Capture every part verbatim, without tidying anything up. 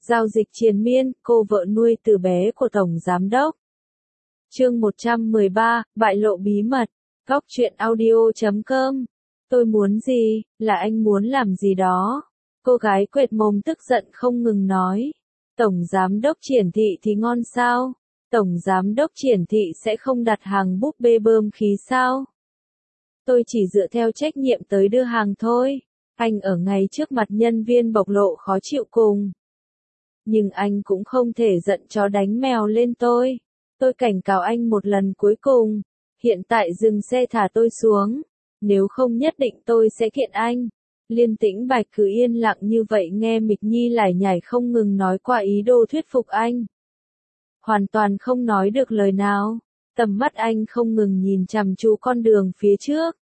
Giao dịch triền miên, cô vợ nuôi từ bé của Tổng Giám đốc. Chương một trăm mười ba, bại lộ bí mật. Góc truyện audio chấm com. Tôi muốn gì, là anh muốn làm gì đó. Cô gái quệt mồm tức giận không ngừng nói. Tổng Giám đốc Triển Thị thì ngon sao? Tổng Giám đốc Triển Thị sẽ không đặt hàng búp bê bơm khí sao? Tôi chỉ dựa theo trách nhiệm tới đưa hàng thôi. Anh ở ngay trước mặt nhân viên bộc lộ khó chịu cùng. Nhưng anh cũng không thể giận chó đánh mèo lên tôi. Tôi cảnh cáo anh một lần cuối cùng. Hiện tại dừng xe thả tôi xuống. Nếu không nhất định tôi sẽ kiện anh. Liên Tĩnh Bạch cứ yên lặng như vậy nghe Mịch Nhi lải nhải không ngừng nói qua ý đồ thuyết phục anh. Hoàn toàn không nói được lời nào. Tầm mắt anh không ngừng nhìn chằm chú con đường phía trước.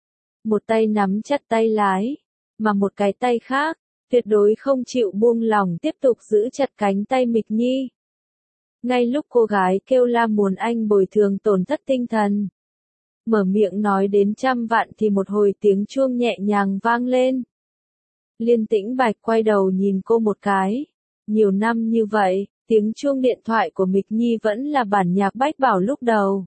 Một tay nắm chặt tay lái. Mà một cái tay khác, tuyệt đối không chịu buông lỏng tiếp tục giữ chặt cánh tay Mịch Nhi. Ngay lúc cô gái kêu la muốn anh bồi thường tổn thất tinh thần. Mở miệng nói đến trăm vạn thì một hồi tiếng chuông nhẹ nhàng vang lên. Liên Tĩnh Bạch quay đầu nhìn cô một cái. Nhiều năm như vậy, tiếng chuông điện thoại của Mịch Nhi vẫn là bản nhạc Bách Bảo lúc đầu.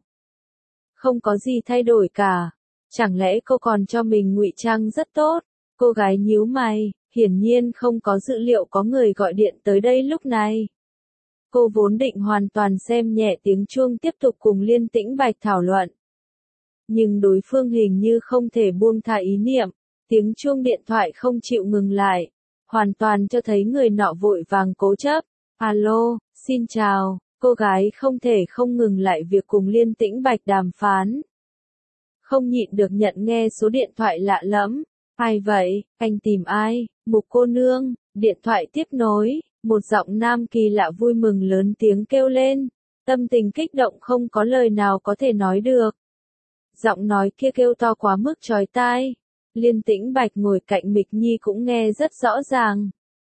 Không có gì thay đổi cả. Chẳng lẽ cô còn cho mình ngụy trang rất tốt? Cô gái nhíu mày, hiển nhiên không có dữ liệu có người gọi điện tới đây lúc này. Cô vốn định hoàn toàn xem nhẹ tiếng chuông tiếp tục cùng Liên Tĩnh Bạch thảo luận. Nhưng đối phương hình như không thể buông tha ý niệm, tiếng chuông điện thoại không chịu ngừng lại, hoàn toàn cho thấy người nọ vội vàng cố chấp. Alo, xin chào, cô gái không thể không ngừng lại việc cùng Liên Tĩnh Bạch đàm phán. Không nhịn được nhận nghe số điện thoại lạ lẫm. Ai vậy, anh tìm ai? Mục cô nương, điện thoại tiếp nối, một giọng nam kỳ lạ vui mừng lớn tiếng kêu lên, tâm tình kích động không có lời nào có thể nói được. Giọng nói kia kêu to quá mức chói tai, Liên Tĩnh Bạch ngồi cạnh Mịch Nhi cũng nghe rất rõ ràng.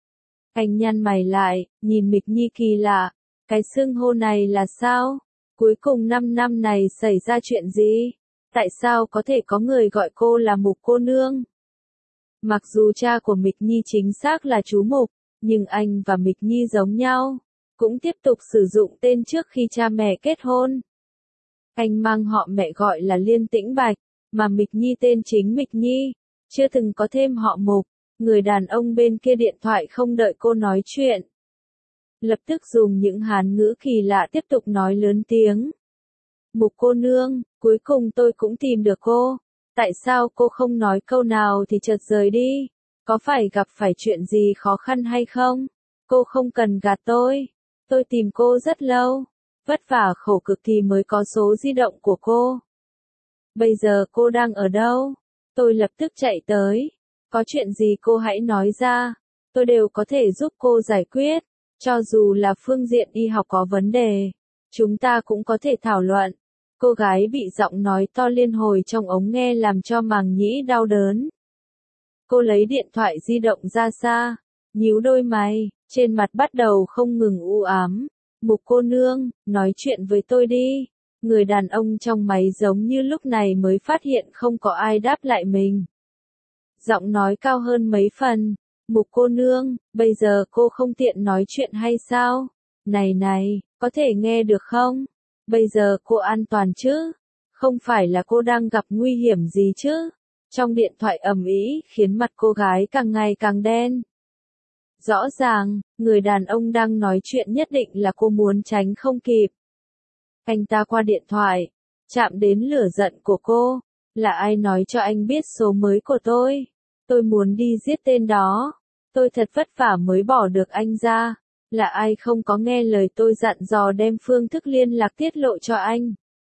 Anh nhăn mày lại, nhìn Mịch Nhi kỳ lạ, cái xưng hô này là sao? Cuối cùng năm năm này xảy ra chuyện gì? Tại sao có thể có người gọi cô là Mục cô nương? Mặc dù cha của Mịch Nhi chính xác là chú Mục, nhưng anh và Mịch Nhi giống nhau, cũng tiếp tục sử dụng tên trước khi cha mẹ kết hôn. Anh mang họ mẹ gọi là Liên Tĩnh Bạch, mà Mịch Nhi tên chính Mịch Nhi, chưa từng có thêm họ Mục. Người đàn ông bên kia điện thoại không đợi cô nói chuyện. Lập tức dùng những hán ngữ kỳ lạ tiếp tục nói lớn tiếng. Mục cô nương, cuối cùng tôi cũng tìm được cô. Tại sao cô không nói câu nào thì chợt rời đi? Có phải gặp phải chuyện gì khó khăn hay không? Cô không cần gạt tôi. Tôi tìm cô rất lâu. Vất vả khổ cực thì mới có số di động của cô. Bây giờ cô đang ở đâu? Tôi lập tức chạy tới. Có chuyện gì cô hãy nói ra. Tôi đều có thể giúp cô giải quyết. Cho dù là phương diện y học có vấn đề, chúng ta cũng có thể thảo luận. Cô gái bị giọng nói to liên hồi trong ống nghe làm cho màng nhĩ đau đớn. Cô lấy điện thoại di động ra xa, nhíu đôi mày, trên mặt bắt đầu không ngừng u ám. Mục cô nương, nói chuyện với tôi đi. Người đàn ông trong máy giống như lúc này mới phát hiện không có ai đáp lại mình. Giọng nói cao hơn mấy phần. Mục cô nương, bây giờ cô không tiện nói chuyện hay sao? Này này, có thể nghe được không? Bây giờ cô an toàn chứ? Không phải là cô đang gặp nguy hiểm gì chứ? Trong điện thoại ầm ĩ khiến mặt cô gái càng ngày càng đen. Rõ ràng, người đàn ông đang nói chuyện nhất định là cô muốn tránh không kịp. Anh ta qua điện thoại, chạm đến lửa giận của cô. Là ai nói cho anh biết số mới của tôi? Tôi muốn đi giết tên đó. Tôi thật vất vả mới bỏ được anh ra. Là ai không có nghe lời tôi dặn dò đem phương thức liên lạc tiết lộ cho anh?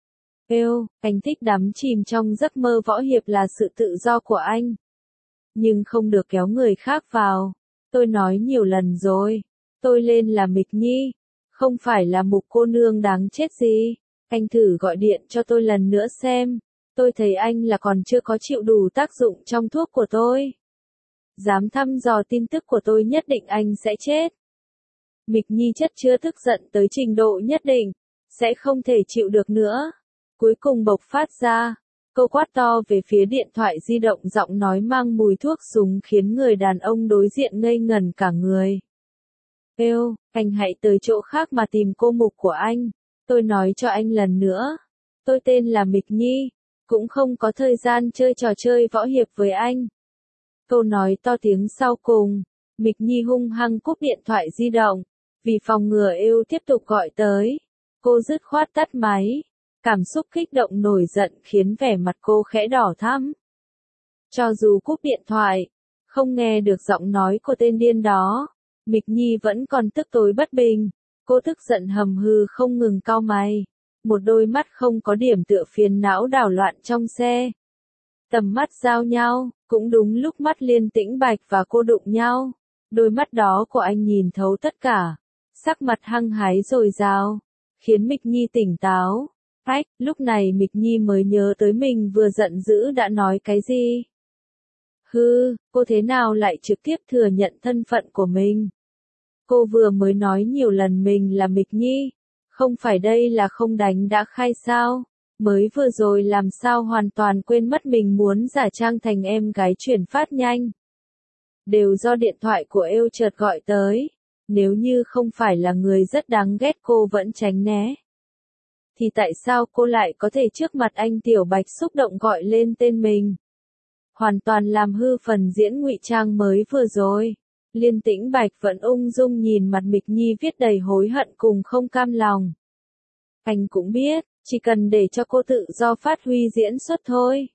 Êu, anh thích đắm chìm trong giấc mơ võ hiệp là sự tự do của anh. Nhưng không được kéo người khác vào. Tôi nói nhiều lần rồi. Tôi lên là Mịch Nhi. Không phải là Mục cô nương đáng chết gì. Anh thử gọi điện cho tôi lần nữa xem. Tôi thấy anh là còn chưa có chịu đủ tác dụng trong thuốc của tôi. Dám thăm dò tin tức của tôi nhất định anh sẽ chết. Mịch Nhi chất chứa tức giận tới trình độ nhất định, sẽ không thể chịu được nữa. Cuối cùng bộc phát ra, câu quát to về phía điện thoại di động giọng nói mang mùi thuốc súng khiến người đàn ông đối diện ngây ngẩn cả người. Êu, anh hãy tới chỗ khác mà tìm cô mục của anh. Tôi nói cho anh lần nữa. Tôi tên là Mịch Nhi. Cũng không có thời gian chơi trò chơi võ hiệp với anh. Câu nói to tiếng sau cùng. Mịch Nhi hung hăng cúp điện thoại di động. Vì phòng ngừa Êu tiếp tục gọi tới. Cô dứt khoát tắt máy. Cảm xúc kích động nổi giận khiến vẻ mặt cô khẽ đỏ thắm. Cho dù cúp điện thoại, không nghe được giọng nói của tên điên đó, Mịch Nhi vẫn còn tức tối bất bình. Cô tức giận hầm hừ không ngừng cau mày. Một đôi mắt không có điểm tựa phiền não đảo loạn trong xe. Tầm mắt giao nhau, cũng đúng lúc mắt Liên Tĩnh Bạch và cô đụng nhau. Đôi mắt đó của anh nhìn thấu tất cả. Sắc mặt hăng hái dồi dào, khiến Mịch Nhi tỉnh táo. Ách, lúc này Mịch Nhi mới nhớ tới mình vừa giận dữ đã nói cái gì. Hư, cô thế nào lại trực tiếp thừa nhận thân phận của mình? Cô vừa mới nói nhiều lần mình là Mịch Nhi. Không phải đây là không đánh đã khai sao? Mới vừa rồi làm sao hoàn toàn quên mất mình muốn giả trang thành em gái chuyển phát nhanh. Đều do điện thoại của Êu chợt gọi tới. Nếu như không phải là người rất đáng ghét cô vẫn tránh né. Thì tại sao cô lại có thể trước mặt anh Tiểu Bạch xúc động gọi lên tên mình? Hoàn toàn làm hư phần diễn ngụy trang mới vừa rồi. Liên Tĩnh Bạch vẫn ung dung nhìn mặt Mịch Nhi viết đầy hối hận cùng không cam lòng. Anh cũng biết, chỉ cần để cho cô tự do phát huy diễn xuất thôi.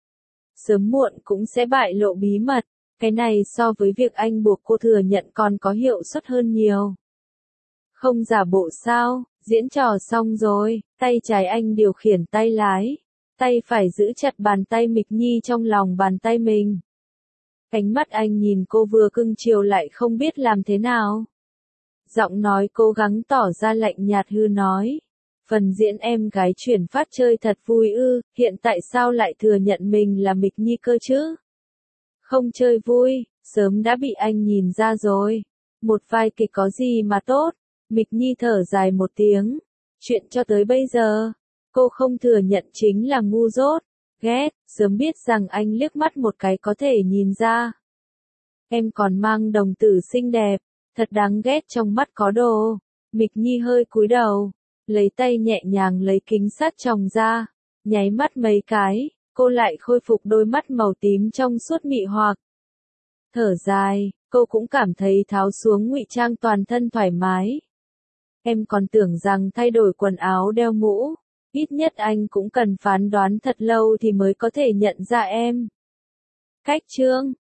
Sớm muộn cũng sẽ bại lộ bí mật, cái này so với việc anh buộc cô thừa nhận còn có hiệu suất hơn nhiều. Không giả bộ sao, diễn trò xong rồi, tay trái anh điều khiển tay lái, tay phải giữ chặt bàn tay Mịch Nhi trong lòng bàn tay mình. Ánh mắt anh nhìn cô vừa cưng chiều lại không biết làm thế nào. Giọng nói cố gắng tỏ ra lạnh nhạt hư nói. Phần diễn em gái chuyển phát chơi thật vui ư, hiện tại sao lại thừa nhận mình là Mịch Nhi cơ chứ? Không chơi vui, sớm đã bị anh nhìn ra rồi. Một vai kịch có gì mà tốt, Mịch Nhi thở dài một tiếng. Chuyện cho tới bây giờ, cô không thừa nhận chính là ngu dốt, ghét, sớm biết rằng anh liếc mắt một cái có thể nhìn ra. Em còn mang đồng tử xinh đẹp, thật đáng ghét trong mắt có đồ. Mịch Nhi hơi cúi đầu, lấy tay nhẹ nhàng lấy kính sát tròng ra, nháy mắt mấy cái, cô lại khôi phục đôi mắt màu tím trong suốt mị hoặc. Thở dài, cô cũng cảm thấy tháo xuống ngụy trang toàn thân thoải mái. Em còn tưởng rằng thay đổi quần áo đeo mũ, ít nhất anh cũng cần phán đoán thật lâu thì mới có thể nhận ra em. Cách chương